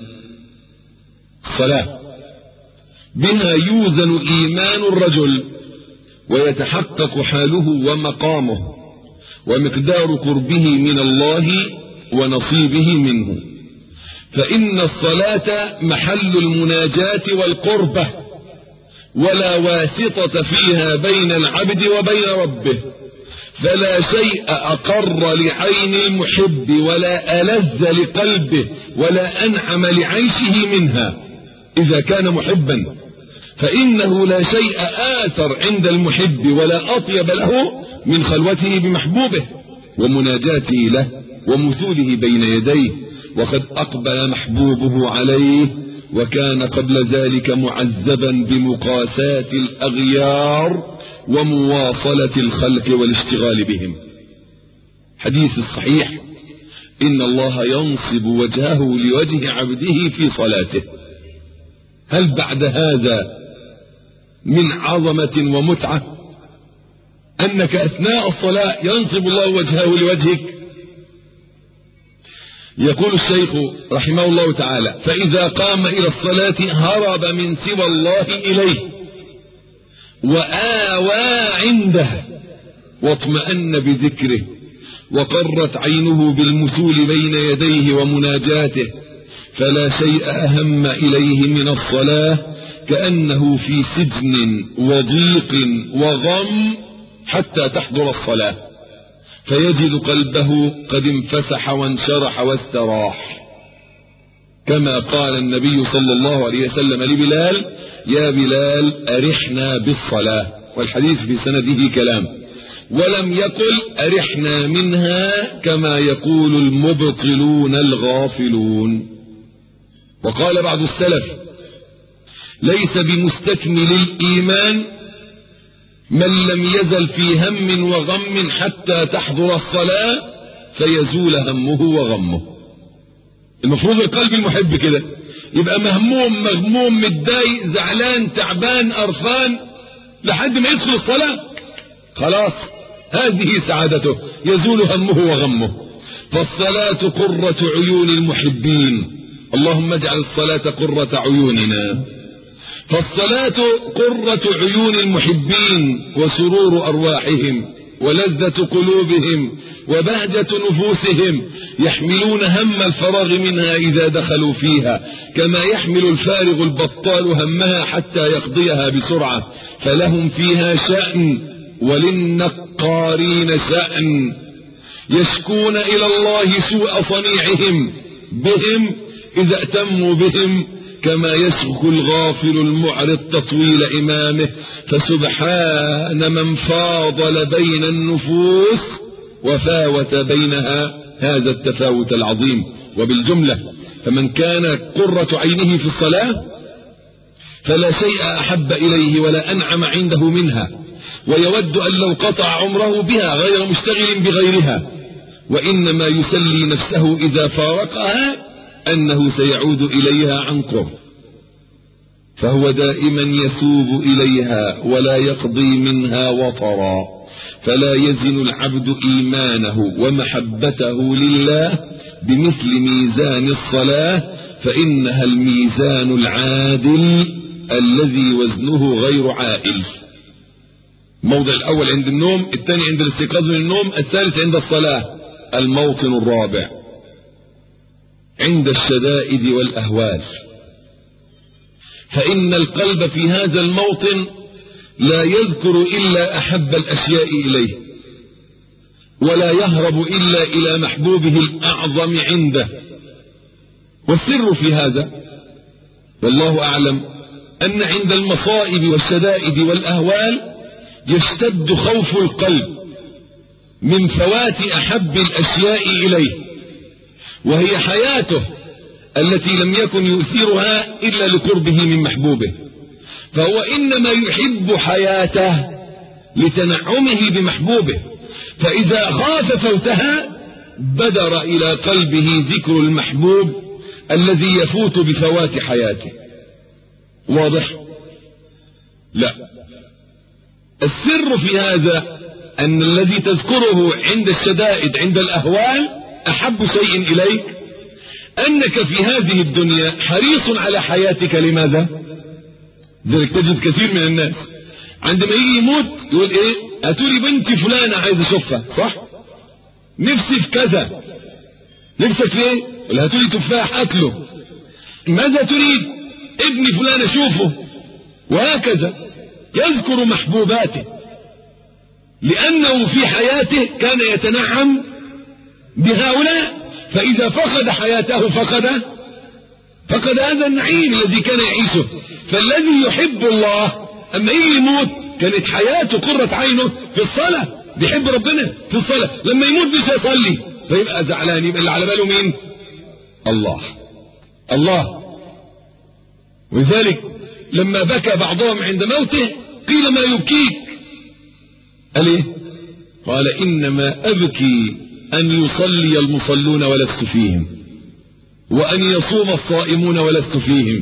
صلاة بها يوزن إيمان الرجل ويتحقق حاله ومقامه ومقدار قربه من الله ونصيبه منه. فإن الصلاة محل المناجاة والقربة، ولا واسطة فيها بين العبد وبين ربه، فلا شيء أقر لعين المحب ولا ألذ لقلبه ولا أنعم لعيشه منها إذا كان محبا. فإنه لا شيء آثر عند المحب ولا أطيب له من خلوته بمحبوبه ومناجاته له ومثوله بين يديه، وقد أقبل محبوبه عليه وكان قبل ذلك معذبا بمقاساة الأغيار ومواصلة الخلق والاشتغال بهم. حديث الصحيح: إن الله ينصب وجهه لوجه عبده في صلاته. هل بعد هذا من عظمة ومتعة أنك أثناء الصلاة ينصب الله وجهه لوجهك؟ يقول الشيخ رحمه الله تعالى: فإذا قام إلى الصلاة هرب من سوى الله إليه وآوى عنده واطمأن بذكره، وقرت عينه بالمثول بين يديه ومناجاته، فلا شيء أهم إليه من الصلاة، كأنه في سجن وضيق وغم حتى تحضر الصلاة، فيجد قلبه قد انفسح وانشرح واستراح، كما قال النبي صلى الله عليه وسلم لبلال: يا بلال أرحنا بالصلاة، والحديث في سنده كلام، ولم يقل أرحنا منها كما يقول المبطلون الغافلون. وقال بعض السلف: ليس بمستكمل الإيمان من لم يزل في هم وغم حتى تحضر الصلاة فيزول همه وغمه. المفروض القلب المحب كده يبقى مهموم مغموم متضايق زعلان تعبان قرفان لحد ما يدخل الصلاة، خلاص هذه سعادته، يزول همه وغمه. فالصلاة قرة عيون المحبين، اللهم اجعل الصلاة قرة عيوننا. فالصلاة قرة عيون المحبين وسرور أرواحهم ولذة قلوبهم وبهجة نفوسهم، يحملون هم الفراغ منها إذا دخلوا فيها، كما يحمل الفارغ البطال همها حتى يقضيها بسرعة، فلهم فيها شأن وللنقارين شأن يشكون إلى الله سوء صنيعهم بهم إذا اتموا بهم، كما يشكو الغافل المعرض تطويل إمامه. فسبحان من فاضل بين النفوس وفاوت بينها هذا التفاوت العظيم. وبالجملة فمن كان قرة عينه في الصلاة فلا شيء أحب إليه ولا أنعم عنده منها، ويود أن لو قطع عمره بها غير مشتغل بغيرها، وإنما يسلي نفسه إذا فارقها أنه سيعود إليها عن قرب، فهو دائما يسوب إليها ولا يقضي منها وطرا. فلا يزن العبد إيمانه ومحبته لله بمثل ميزان الصلاة، فإنها الميزان العادل الذي وزنه غير عائل. الموضع الأول عند النوم، الثاني عند الاستيقاظ من النوم، الثالث عند الصلاة. الموطن الرابع عند الشدائد والأهوال، فإن القلب في هذا الموطن لا يذكر إلا أحب الأشياء إليه، ولا يهرب إلا إلى محبوبه الأعظم عنده. والسر في هذا والله أعلم أن عند المصائب والشدائد والأهوال يشتد خوف القلب من فوات أحب الأشياء إليه، وهي حياته التي لم يكن يؤثرها إلا لقربه من محبوبه، فهو إنما يحب حياته لتنعمه بمحبوبه، فإذا خاف فوتها بدر إلى قلبه ذكر المحبوب الذي يفوت بفوات حياته. واضح؟ لا، السر في هذا أن الذي تذكره عند الشدائد عند الأهوال أحب شيء إليك، أنك في هذه الدنيا حريص على حياتك. لماذا؟ ذلك تجد كثير من الناس عندما يجي يموت يقول ايه، هاتولي بنتي فلانة عايز اشوفها، صح؟ نفسي في كذا. نفسك في ايه؟ قل هاتولي تفاح اكله. ماذا تريد؟ ابني فلان اشوفه. وهكذا يذكر محبوباته، لأنه في حياته كان يتنعم بهؤلاء، فإذا فقد حياته فقد فقد هذا النعيم الذي كان يعيشه. فالذي يحب الله أما يجي يموت كانت حياته قرة عينه في الصلاة، بيحب ربنا في الصلاة، لما يموت مش هيصلي فيبقى زعلان، يبقى اللي على باله مين؟ الله الله. ولذلك لما بكى بعضهم عند موته قيل ما يبكيك؟ قال ايه؟ قال إنما أبكي أن يصلي المصلون ولست فيهم، وأن يصوم الصائمون ولست فيهم.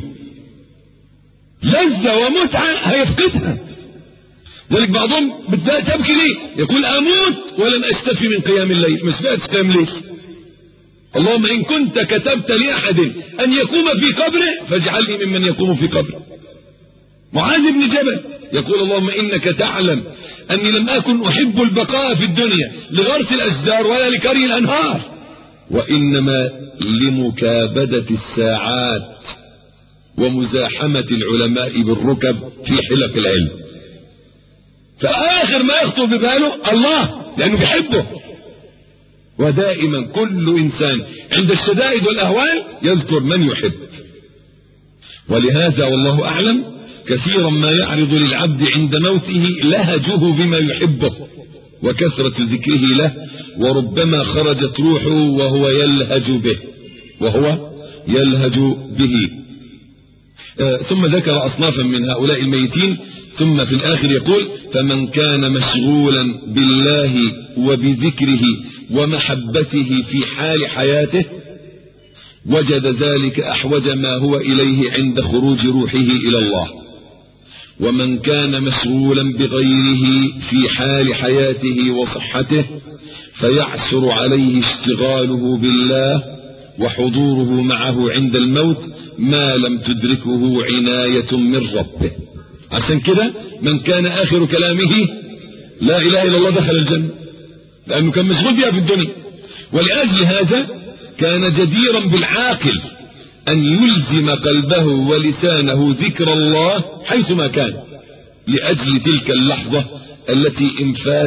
لذة ومتعة هيفقدها. ذلك بعضهم بدأ تبكي ليه؟ يقول أموت ولن أشتفي من قيام الليل، مش بقى قيام الليل. اللهم إن كنت كتبت لأحد أن يقوم في قبره فاجعلني ممن يقوم في قبره. معاذ بن جبل يقول اللهم إنك تعلم أني لم أكن أحب البقاء في الدنيا لغرس الأشجار ولا لكري الأنهار، وإنما لمكابدة الساعات ومزاحمة العلماء بالركب في حلق العلم. فآخر ما يخطر بباله الله، لأنه بيحبه. ودائما كل إنسان عند الشدائد والأهوال يذكر من يحب. ولهذا والله أعلم كثيرا ما يعرض للعبد عند موته لهجه بما يحبه وكثرة ذكره له، وربما خرجت روحه وهو يلهج به وهو يلهج به. آه ثم ذكر أصنافا من هؤلاء الميتين، ثم في الآخر يقول فمن كان مشغولا بالله وبذكره ومحبته في حال حياته وجد ذلك أحوج ما هو إليه عند خروج روحه إلى الله. ومن كان مشغولا بغيره في حال حياته وصحته فيعسر عليه اشتغاله بالله وحضوره معه عند الموت ما لم تدركه عناية من ربه. عشان كده من كان آخر كلامه لا إله إلا الله دخل الجنة، لأنه كان مشغول بها في الدنيا. ولأجل هذا كان جديرا بالعاقل أن يلزم قلبه ولسانه ذكر الله حيثما كان، لأجل تلك اللحظة التي إن فاتت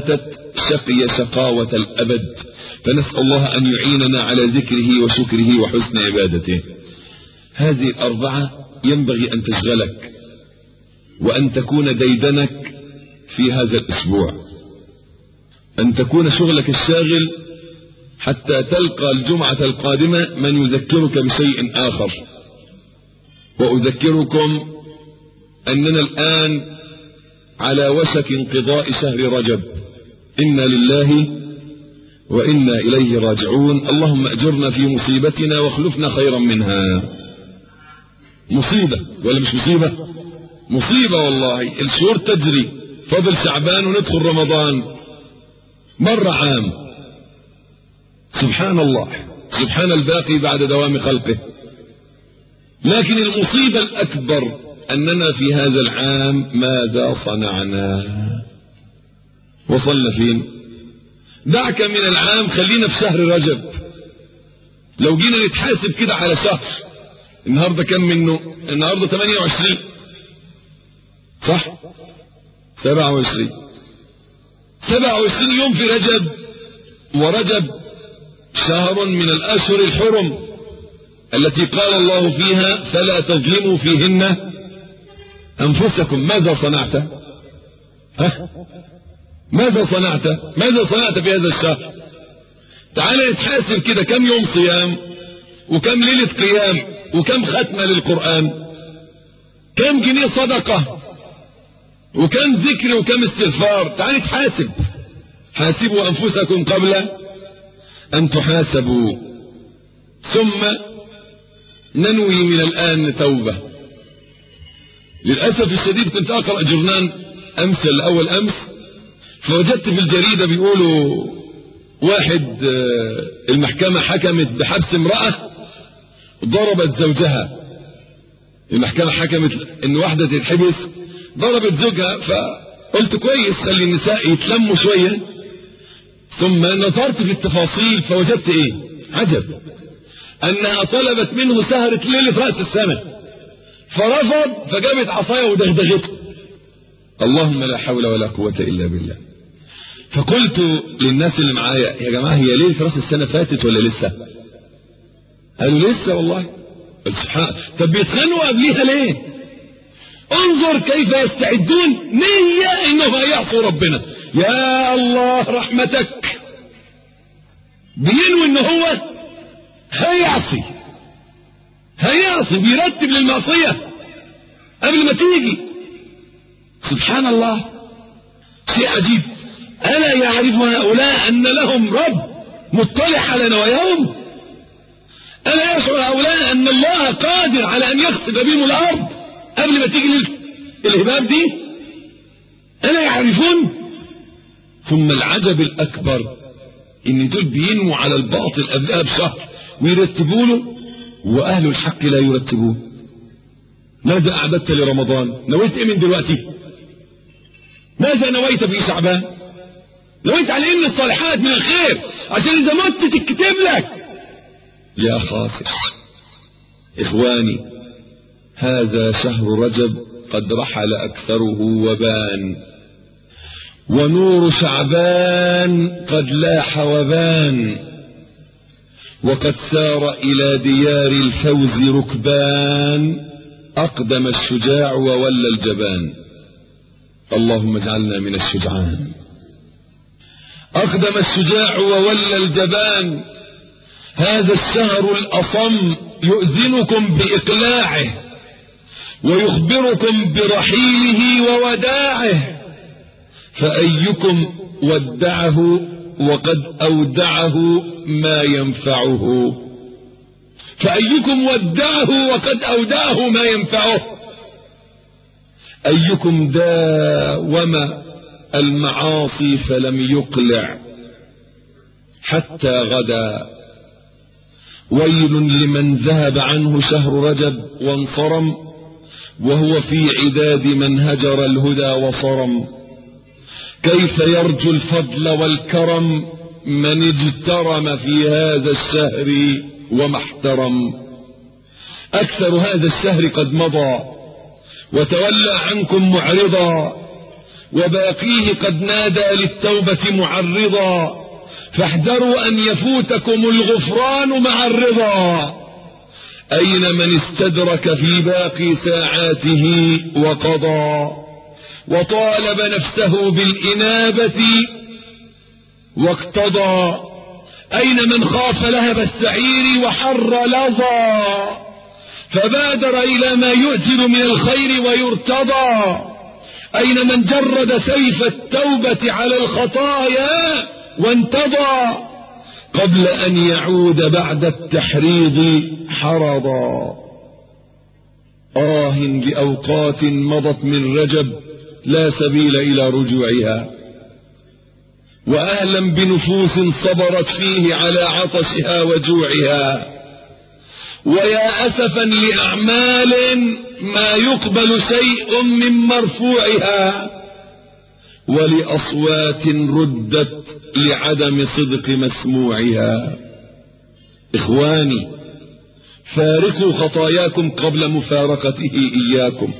شقي شقاوة الأبد. فنسأل الله أن يعيننا على ذكره وشكره وحسن عبادته. هذه الأربعة ينبغي أن تشغلك وأن تكون ديدنك في هذا الأسبوع، أن تكون شغلك الشاغل حتى تلقى الجمعة القادمة من يذكرك بشيء آخر. وأذكركم أننا الآن على وشك انقضاء شهر رجب، إنا لله وإنا إليه راجعون. اللهم أجرنا في مصيبتنا واخلفنا خيرا منها. مصيبة ولا مش مصيبة؟ مصيبة والله. الشهور تجري، فضل شعبان وندخل رمضان مرة عام. سبحان الله، سبحان الباقي بعد دوام خلقه. لكن المصيبة الأكبر أننا في هذا العام ماذا صنعنا؟ وصلنا فين؟ دعك من العام، خلينا في شهر رجب. لو جينا نتحاسب كده على شهر، النهاردة كم منه؟ النهاردة ثمانية وعشرين صح؟ سبعة وعشرين سبعة وعشرين يوم في رجب، ورجب شهر من الأشهر الحرم التي قال الله فيها فلا تظلموا فيهن أنفسكم. ماذا صنعت؟ ها؟ ماذا صنعت؟ ماذا صنعت في هذا الشهر؟ تعال نتحاسب كده، كم يوم صيام، وكم ليلة قيام، وكم ختمة للقرآن، كم جنيه صدقة، وكم ذكر، وكم استغفار. تعال نتحاسب. حاسبوا أنفسكم قبل أن تحاسبوا. ثم ننوي من الآن توبة. للأسف الشديد كنت أقرأ جرنان أمس الأول أمس، فوجدت في الجريدة بيقولوا واحد المحكمة حكمت بحبس امرأة ضربت زوجها. المحكمة حكمت ان واحدة تتحبس ضربت زوجها. فقلت كويس، خلي النساء يتلموا شوية. ثم نظرت في التفاصيل فوجدت ايه عجب، انها طلبت منه سهرة ليلة رأس السنة، فرفض، فجابت عصاية ودغدغته. اللهم لا حول ولا قوة الا بالله. فقلت للناس اللي معايا يا جماعة، هي ليلة رأس السنة فاتت ولا لسه؟ قالوا لسه والله. قلت سبحان، طب بيتخانقوا قبليها ليه؟ انظر كيف يستعدون نية انه هيعصوا ربنا. يا الله رحمتك، بينوي ان هو هيعصي هيعصي بيرتب للمعصية قبل ما تيجي. سبحان الله، شيء عجيب. ألا يعرف هؤلاء أن لهم رب مطلع على نواياهم؟ ألا يشعر هؤلاء أن الله قادر على أن يخسف بهم الأرض قبل ما تيجي الهباب دي؟ ألا يعرفون؟ ثم العجب الأكبر إن دول بينموا على الباطل قبلها بشهر ويرتبونه، وأهل الحق لا يرتبون. ماذا أعددت لرمضان؟ نويت إيه من دلوقتي؟ ماذا نويت في شعبان؟ نويت على إن الصالحات من الخير عشان إذا مت تكتب لك. يا خاسر إخواني، هذا شهر رجب قد رحل أكثره وبان، ونور شعبان قد لاح وبان، وقد سار إلى ديار الفوز ركبان، أقدم الشجاع وولى الجبان. اللهم اجعلنا من الشجعان. أقدم الشجاع وولى الجبان. هذا الشهر الأصم يؤذنكم بإقلاعه ويخبركم برحيله ووداعه، فأيكم ودعه وقد أودعه ما ينفعه فأيكم ودعه وقد أودعه ما ينفعه أيكم داوم المعاصي فلم يقلع حتى غدا. ويل لمن ذهب عنه شهر رجب وانصرم وهو في عداد من هجر الهدى وصرم. كيف يرجو الفضل والكرم من اجترم في هذا الشهر وما احترم. أكثر هذا الشهر قد مضى وتولى عنكم معرضا، وباقيه قد نادى للتوبة معرضا، فاحذروا أن يفوتكم الغفران مع الرضا. أين من استدرك في باقي ساعاته وقضى، وطالب نفسه بالإنابة واقتضى؟ أين من خاف لهب السعير وحر لظى، فبادر إلى ما يؤثر من الخير ويرتضى؟ أين من جرد سيف التوبة على الخطايا وانتضى، قبل أن يعود بعد التحريض حرضا؟ آه لأوقات مضت من رجب لا سبيل إلى رجوعها، وأهلا بنفوس صبرت فيه على عطشها وجوعها، ويا أسفا لأعمال ما يقبل شيء من مرفوعها، ولأصوات ردت لعدم صدق مسموعها. إخواني، فارقوا خطاياكم قبل مفارقته إياكم،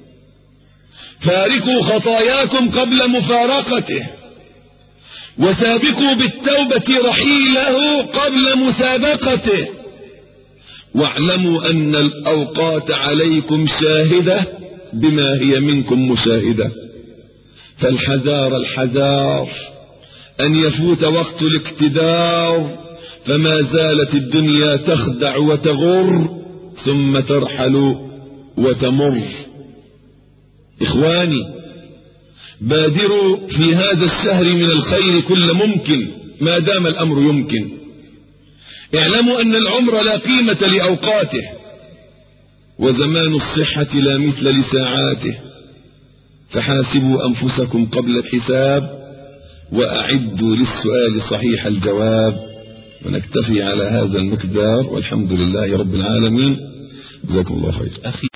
فارقوا خطاياكم قبل مفارقته، وسابقوا بالتوبة رحيله قبل مسابقته، واعلموا أن الأوقات عليكم شاهدة بما هي منكم مشاهدة، فالحذار الحذار أن يفوت وقت الاقتدار، فما زالت الدنيا تخدع وتغر ثم ترحل وتمر. إخواني، بادروا في هذا الشهر من الخير كل ممكن ما دام الأمر يمكن. اعلموا أن العمر لا قيمة لأوقاته، وزمان الصحة لا مثل لساعاته، فحاسبوا أنفسكم قبل الحساب، وأعدوا للسؤال صحيح الجواب. ونكتفي على هذا المقدار، والحمد لله رب العالمين. جزاكم الله خير. أخي